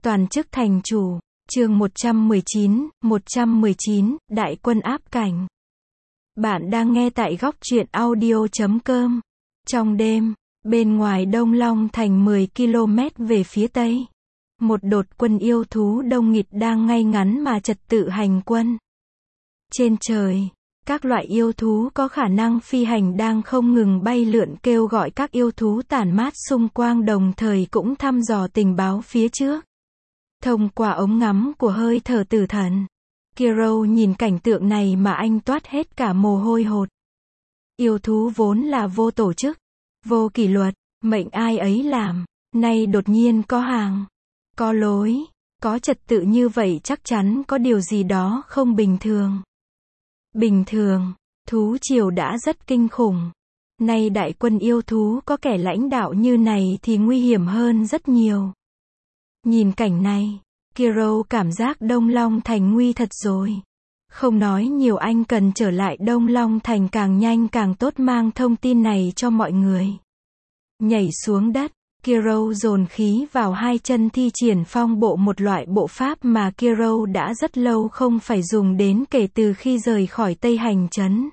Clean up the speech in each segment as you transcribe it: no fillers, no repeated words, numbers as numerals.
Toàn chức thành chủ, chương 119, đại quân áp cảnh. Bạn đang nghe tại góc truyện audio.com. Trong đêm, bên ngoài Đông Long thành 10 km về phía tây, một đột quân yêu thú đông nghịt đang ngay ngắn mà trật tự hành quân. Trên trời, các loại yêu thú có khả năng phi hành đang không ngừng bay lượn kêu gọi các yêu thú tản mát xung quanh, đồng thời cũng thăm dò tình báo phía trước. Thông qua ống ngắm của hơi thở tử thần, Kiro nhìn cảnh tượng này mà anh toát hết cả mồ hôi hột. Yêu thú vốn là vô tổ chức, vô kỷ luật, mệnh ai ấy làm, nay đột nhiên có hàng, có lối, có trật tự như vậy, chắc chắn có điều gì đó không bình thường. Bình thường, thú triều đã rất kinh khủng. Nay đại quân yêu thú có kẻ lãnh đạo như này thì nguy hiểm hơn rất nhiều. Nhìn cảnh này, Kiro cảm giác Đông Long Thành nguy thật rồi. Không nói nhiều, anh cần trở lại Đông Long Thành càng nhanh càng tốt, mang thông tin này cho mọi người. Nhảy xuống đất, Kiro dồn khí vào hai chân, thi triển phong bộ, một loại bộ pháp mà Kiro đã rất lâu không phải dùng đến kể từ khi rời khỏi Tây Hành Trấn.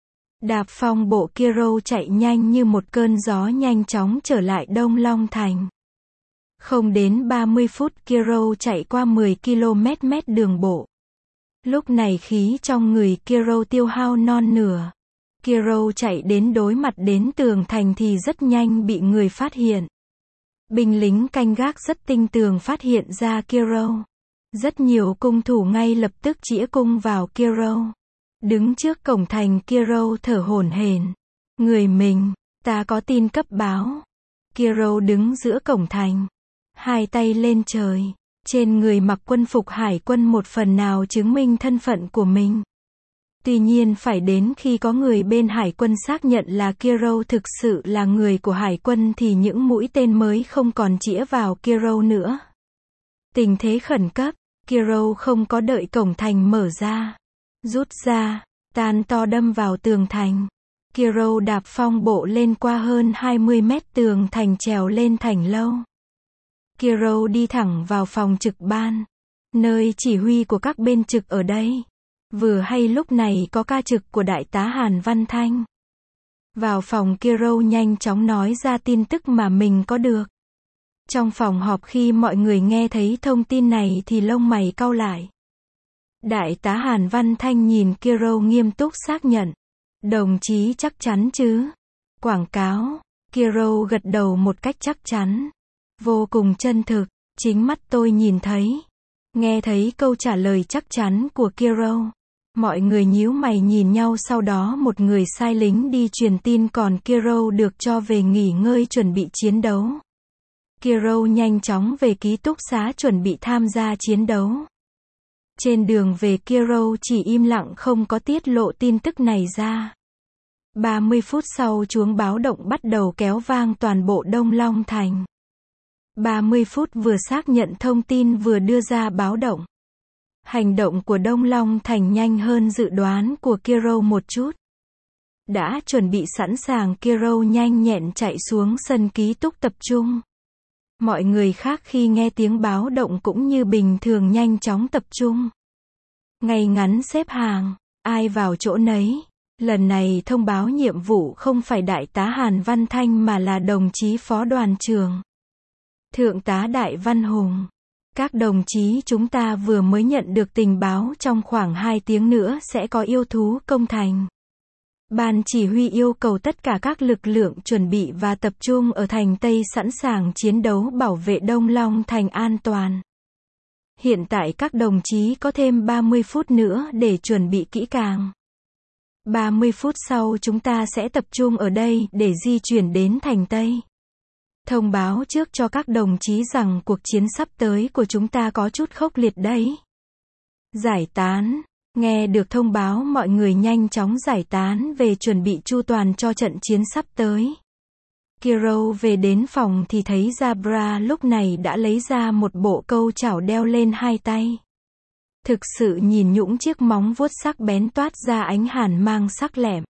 Đạp phong bộ, Kiro chạy nhanh như một cơn gió, nhanh chóng trở lại Đông Long Thành. Không đến 30 phút Kiro chạy qua 10 km đường bộ. Lúc này khí trong người Kiro tiêu hao non nửa. Kiro chạy đến đối mặt đến tường thành thì rất nhanh bị người phát hiện. Binh lính canh gác rất tinh tường phát hiện ra Kiro. Rất nhiều cung thủ ngay lập tức chĩa cung vào Kiro. Đứng trước cổng thành, Kiro thở hổn hển. Người mình, ta có tin cấp báo. Kiro đứng giữa cổng thành, hai tay lên trời, trên người mặc quân phục hải quân, một phần nào chứng minh thân phận của mình. Tuy nhiên phải đến khi có người bên hải quân xác nhận là Kiro thực sự là người của hải quân thì những mũi tên mới không còn chĩa vào Kiro nữa. Tình thế khẩn cấp, Kiro không có đợi cổng thành mở ra, rút ra, tan to đâm vào tường thành. Kiro đạp phong bộ lên qua hơn 20 mét tường thành, trèo lên thành lâu. Kiro đi thẳng vào phòng trực ban, nơi chỉ huy của các bên trực ở đây. Vừa hay lúc này có ca trực của đại tá Hàn Văn Thanh. Vào phòng, Kiro nhanh chóng nói ra tin tức mà mình có được. Trong phòng họp, khi mọi người nghe thấy thông tin này thì lông mày cau lại. Đại tá Hàn Văn Thanh nhìn Kiro nghiêm túc xác nhận. Đồng chí chắc chắn chứ? Quảng cáo. Kiro gật đầu một cách chắc chắn. Vô cùng chân thực, chính mắt tôi nhìn thấy. Nghe thấy câu trả lời chắc chắn của Kiro, mọi người nhíu mày nhìn nhau, sau đó một người sai lính đi truyền tin, còn Kiro được cho về nghỉ ngơi chuẩn bị chiến đấu. Kiro nhanh chóng về ký túc xá chuẩn bị tham gia chiến đấu. Trên đường về, Kiro chỉ im lặng không có tiết lộ tin tức này ra. 30 phút sau, chuông báo động bắt đầu kéo vang toàn bộ Đông Long Thành. 30 phút vừa xác nhận thông tin vừa đưa ra báo động. Hành động của Đông Long Thành nhanh hơn dự đoán của Kiro một chút. Đã chuẩn bị sẵn sàng, Kiro nhanh nhẹn chạy xuống sân ký túc tập trung. Mọi người khác khi nghe tiếng báo động cũng như bình thường nhanh chóng tập trung. Ngay ngắn xếp hàng, ai vào chỗ nấy. Lần này thông báo nhiệm vụ không phải đại tá Hàn Văn Thanh mà là đồng chí phó đoàn trưởng, Thượng tá Đại Văn Hùng. Các đồng chí, chúng ta vừa mới nhận được tình báo trong khoảng 2 tiếng nữa sẽ có yêu thú công thành. Ban chỉ huy yêu cầu tất cả các lực lượng chuẩn bị và tập trung ở thành Tây, sẵn sàng chiến đấu bảo vệ Đông Long Thành an toàn. Hiện tại các đồng chí có thêm 30 phút nữa để chuẩn bị kỹ càng. 30 phút sau chúng ta sẽ tập trung ở đây để di chuyển đến thành Tây. Thông báo trước cho các đồng chí rằng cuộc chiến sắp tới của chúng ta có chút khốc liệt đấy. Giải tán. Nghe được thông báo, mọi người nhanh chóng giải tán về chuẩn bị chu toàn cho trận chiến sắp tới. Kiro về đến phòng thì thấy Jabra lúc này đã lấy ra một bộ câu chảo đeo lên hai tay. Thực sự nhìn nhũng, chiếc móng vuốt sắc bén toát ra ánh hàn mang sắc lẹm.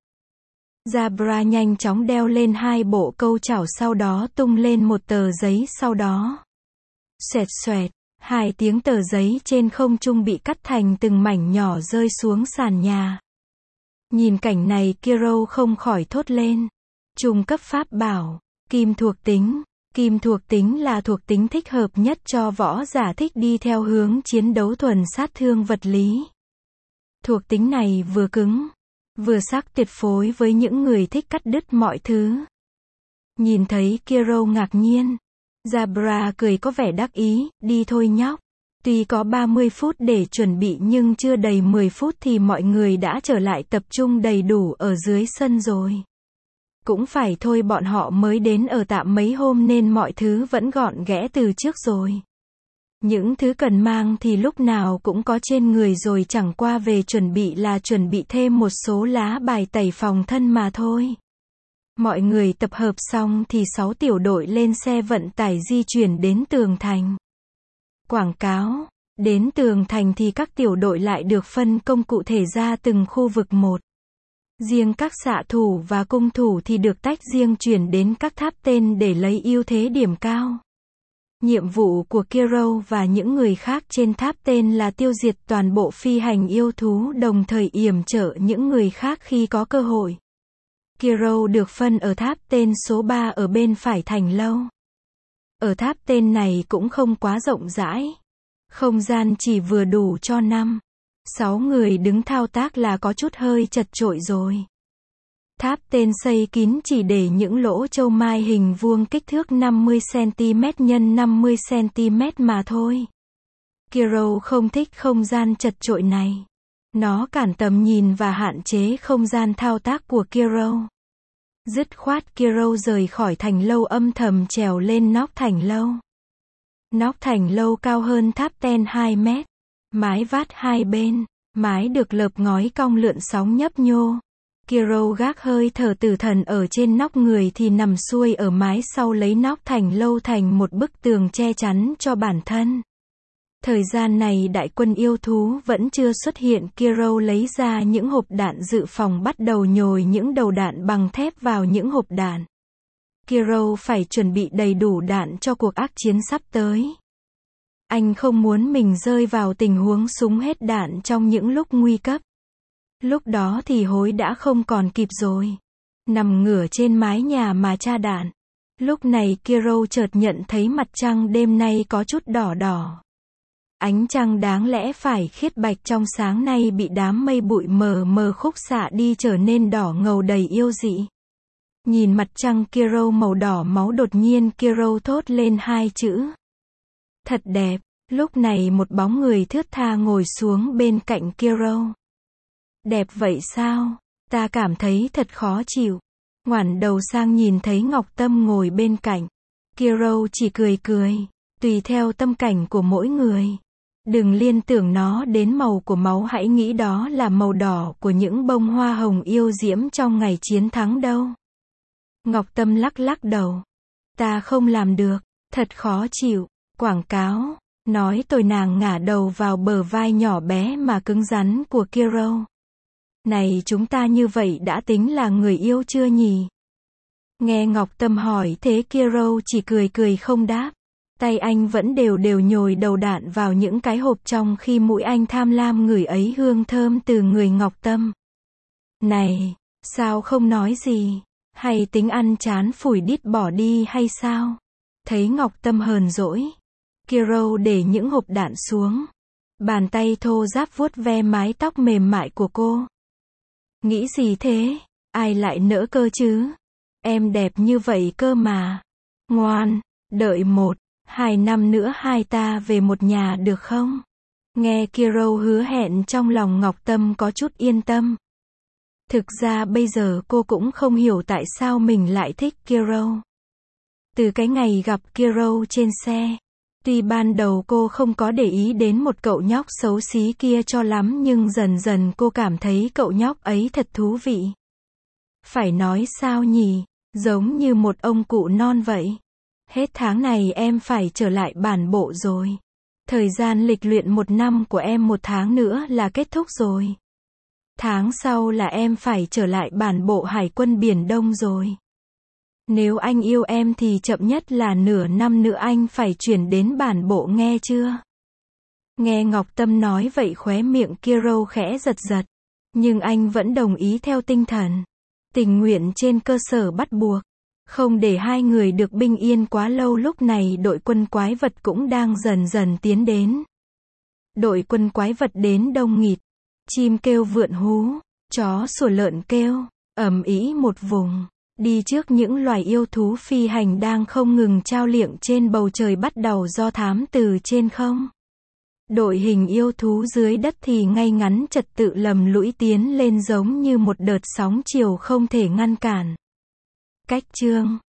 Jabra nhanh chóng đeo lên hai bộ câu chảo, sau đó tung lên một tờ giấy, sau đó xoẹt xoẹt, 2 tiếng tờ giấy trên không trung bị cắt thành từng mảnh nhỏ rơi xuống sàn nhà. Nhìn cảnh này Kiro không khỏi thốt lên. Trung cấp pháp bảo, kim thuộc tính. Kim thuộc tính là thuộc tính thích hợp nhất cho võ giả thích đi theo hướng chiến đấu thuần sát thương vật lý. Thuộc tính này vừa cứng, vừa sắc tuyệt phối với những người thích cắt đứt mọi thứ. Nhìn thấy Kiro ngạc nhiên, Jabra cười có vẻ đắc ý, đi thôi nhóc. Tuy có 30 phút để chuẩn bị nhưng chưa đầy 10 phút thì mọi người đã trở lại tập trung đầy đủ ở dưới sân rồi. Cũng phải thôi, bọn họ mới đến ở tạm mấy hôm nên mọi thứ vẫn gọn ghẽ từ trước rồi. Những thứ cần mang thì lúc nào cũng có trên người rồi, chẳng qua về chuẩn bị là chuẩn bị thêm một số lá bài tẩy phòng thân mà thôi. Mọi người tập hợp xong thì 6 tiểu đội lên xe vận tải di chuyển đến tường thành. Quảng cáo. Đến tường thành thì các tiểu đội lại được phân công cụ thể ra từng khu vực một. Riêng các xạ thủ và cung thủ thì được tách riêng chuyển đến các tháp tên để lấy ưu thế điểm cao. Nhiệm vụ của Kiro và những người khác trên tháp tên là tiêu diệt toàn bộ phi hành yêu thú, đồng thời yểm trợ những người khác khi có cơ hội. Kiro được phân ở tháp tên số 3 ở bên phải thành lâu. Ở tháp tên này cũng không quá rộng rãi. Không gian chỉ vừa đủ cho 5-6 người đứng thao tác là có chút hơi chật chội rồi. Tháp tên xây kín chỉ để những lỗ châu mai hình vuông kích thước 50cm x 50cm mà thôi. Kiro không thích không gian chật chội này. Nó cản tầm nhìn và hạn chế không gian thao tác của Kiro. Dứt khoát Kiro rời khỏi thành lâu, âm thầm trèo lên nóc thành lâu. Nóc thành lâu cao hơn tháp tên 2 mét. Mái vát hai bên. Mái được lợp ngói cong lượn sóng nhấp nhô. Kiro gác hơi thở tử thần ở trên nóc, người thì nằm xuôi ở mái sau, lấy nóc thành lâu thành một bức tường che chắn cho bản thân. Thời gian này đại quân yêu thú vẫn chưa xuất hiện. Kiro lấy ra những hộp đạn dự phòng, bắt đầu nhồi những đầu đạn bằng thép vào những hộp đạn. Kiro phải chuẩn bị đầy đủ đạn cho cuộc ác chiến sắp tới. Anh không muốn mình rơi vào tình huống súng hết đạn trong những lúc nguy cấp. Lúc đó thì hối đã không còn kịp rồi. Nằm ngửa trên mái nhà mà tra đạn. Lúc này Kiro chợt nhận thấy mặt trăng đêm nay có chút đỏ đỏ. Ánh trăng đáng lẽ phải khiết bạch trong sáng nay bị đám mây bụi mờ mờ khúc xạ đi trở nên đỏ ngầu đầy yêu dị. Nhìn mặt trăng Kiro màu đỏ máu, đột nhiên Kiro thốt lên 2 chữ. Thật đẹp. Lúc này một bóng người thướt tha ngồi xuống bên cạnh Kiro. Đẹp vậy sao? Ta cảm thấy thật khó chịu. Ngoảnh đầu sang nhìn thấy Ngọc Tâm ngồi bên cạnh. Kiro chỉ cười cười. Tùy theo tâm cảnh của mỗi người. Đừng liên tưởng nó đến màu của máu, hãy nghĩ đó là màu đỏ của những bông hoa hồng yêu diễm trong ngày chiến thắng đâu. Ngọc Tâm lắc lắc đầu. Ta không làm được. Thật khó chịu. Quảng cáo. Nói tôi, nàng ngả đầu vào bờ vai nhỏ bé mà cứng rắn của Kiro. Này, chúng ta như vậy đã tính là người yêu chưa nhỉ? Nghe Ngọc Tâm hỏi thế Kiro chỉ cười cười không đáp. Tay anh vẫn đều đều nhồi đầu đạn vào những cái hộp, trong khi mũi anh tham lam ngửi ấy hương thơm từ người Ngọc Tâm. Này, sao không nói gì? Hay tính ăn chán phủi đít bỏ đi hay sao? Thấy Ngọc Tâm hờn dỗi, Kiro để những hộp đạn xuống. Bàn tay thô ráp vuốt ve mái tóc mềm mại của cô. Nghĩ gì thế? Ai lại nỡ cơ chứ? Em đẹp như vậy cơ mà. Ngoan, đợi 1-2 năm nữa hai ta về một nhà được không? Nghe Kiro hứa hẹn, trong lòng Ngọc Tâm có chút yên tâm. Thực ra bây giờ cô cũng không hiểu tại sao mình lại thích Kiro. Từ cái ngày gặp Kiro trên xe, tuy ban đầu cô không có để ý đến một cậu nhóc xấu xí kia cho lắm, nhưng dần dần cô cảm thấy cậu nhóc ấy thật thú vị. Phải nói sao nhỉ, giống như một ông cụ non vậy. Hết tháng này em phải trở lại bản bộ rồi. Thời gian lịch luyện 1 năm của em 1 tháng nữa là kết thúc rồi. Tháng sau là em phải trở lại bản bộ Hải quân Biển Đông rồi. Nếu anh yêu em thì chậm nhất là nửa năm nữa anh phải chuyển đến bản bộ, nghe chưa? Nghe Ngọc Tâm nói vậy khóe miệng Kiro khẽ giật giật. Nhưng anh vẫn đồng ý theo tinh thần tình nguyện trên cơ sở bắt buộc. Không để hai người được bình yên quá lâu, lúc này đội quân quái vật cũng đang dần dần tiến đến. Đội quân quái vật đến đông nghịt. Chim kêu vượn hú, chó sủa lợn kêu, ầm ĩ một vùng. Đi trước những loài yêu thú phi hành đang không ngừng chao liệng trên bầu trời bắt đầu do thám từ trên không. Đội hình yêu thú dưới đất thì ngay ngắn trật tự lầm lũi tiến lên giống như một đợt sóng chiều không thể ngăn cản. Cách chương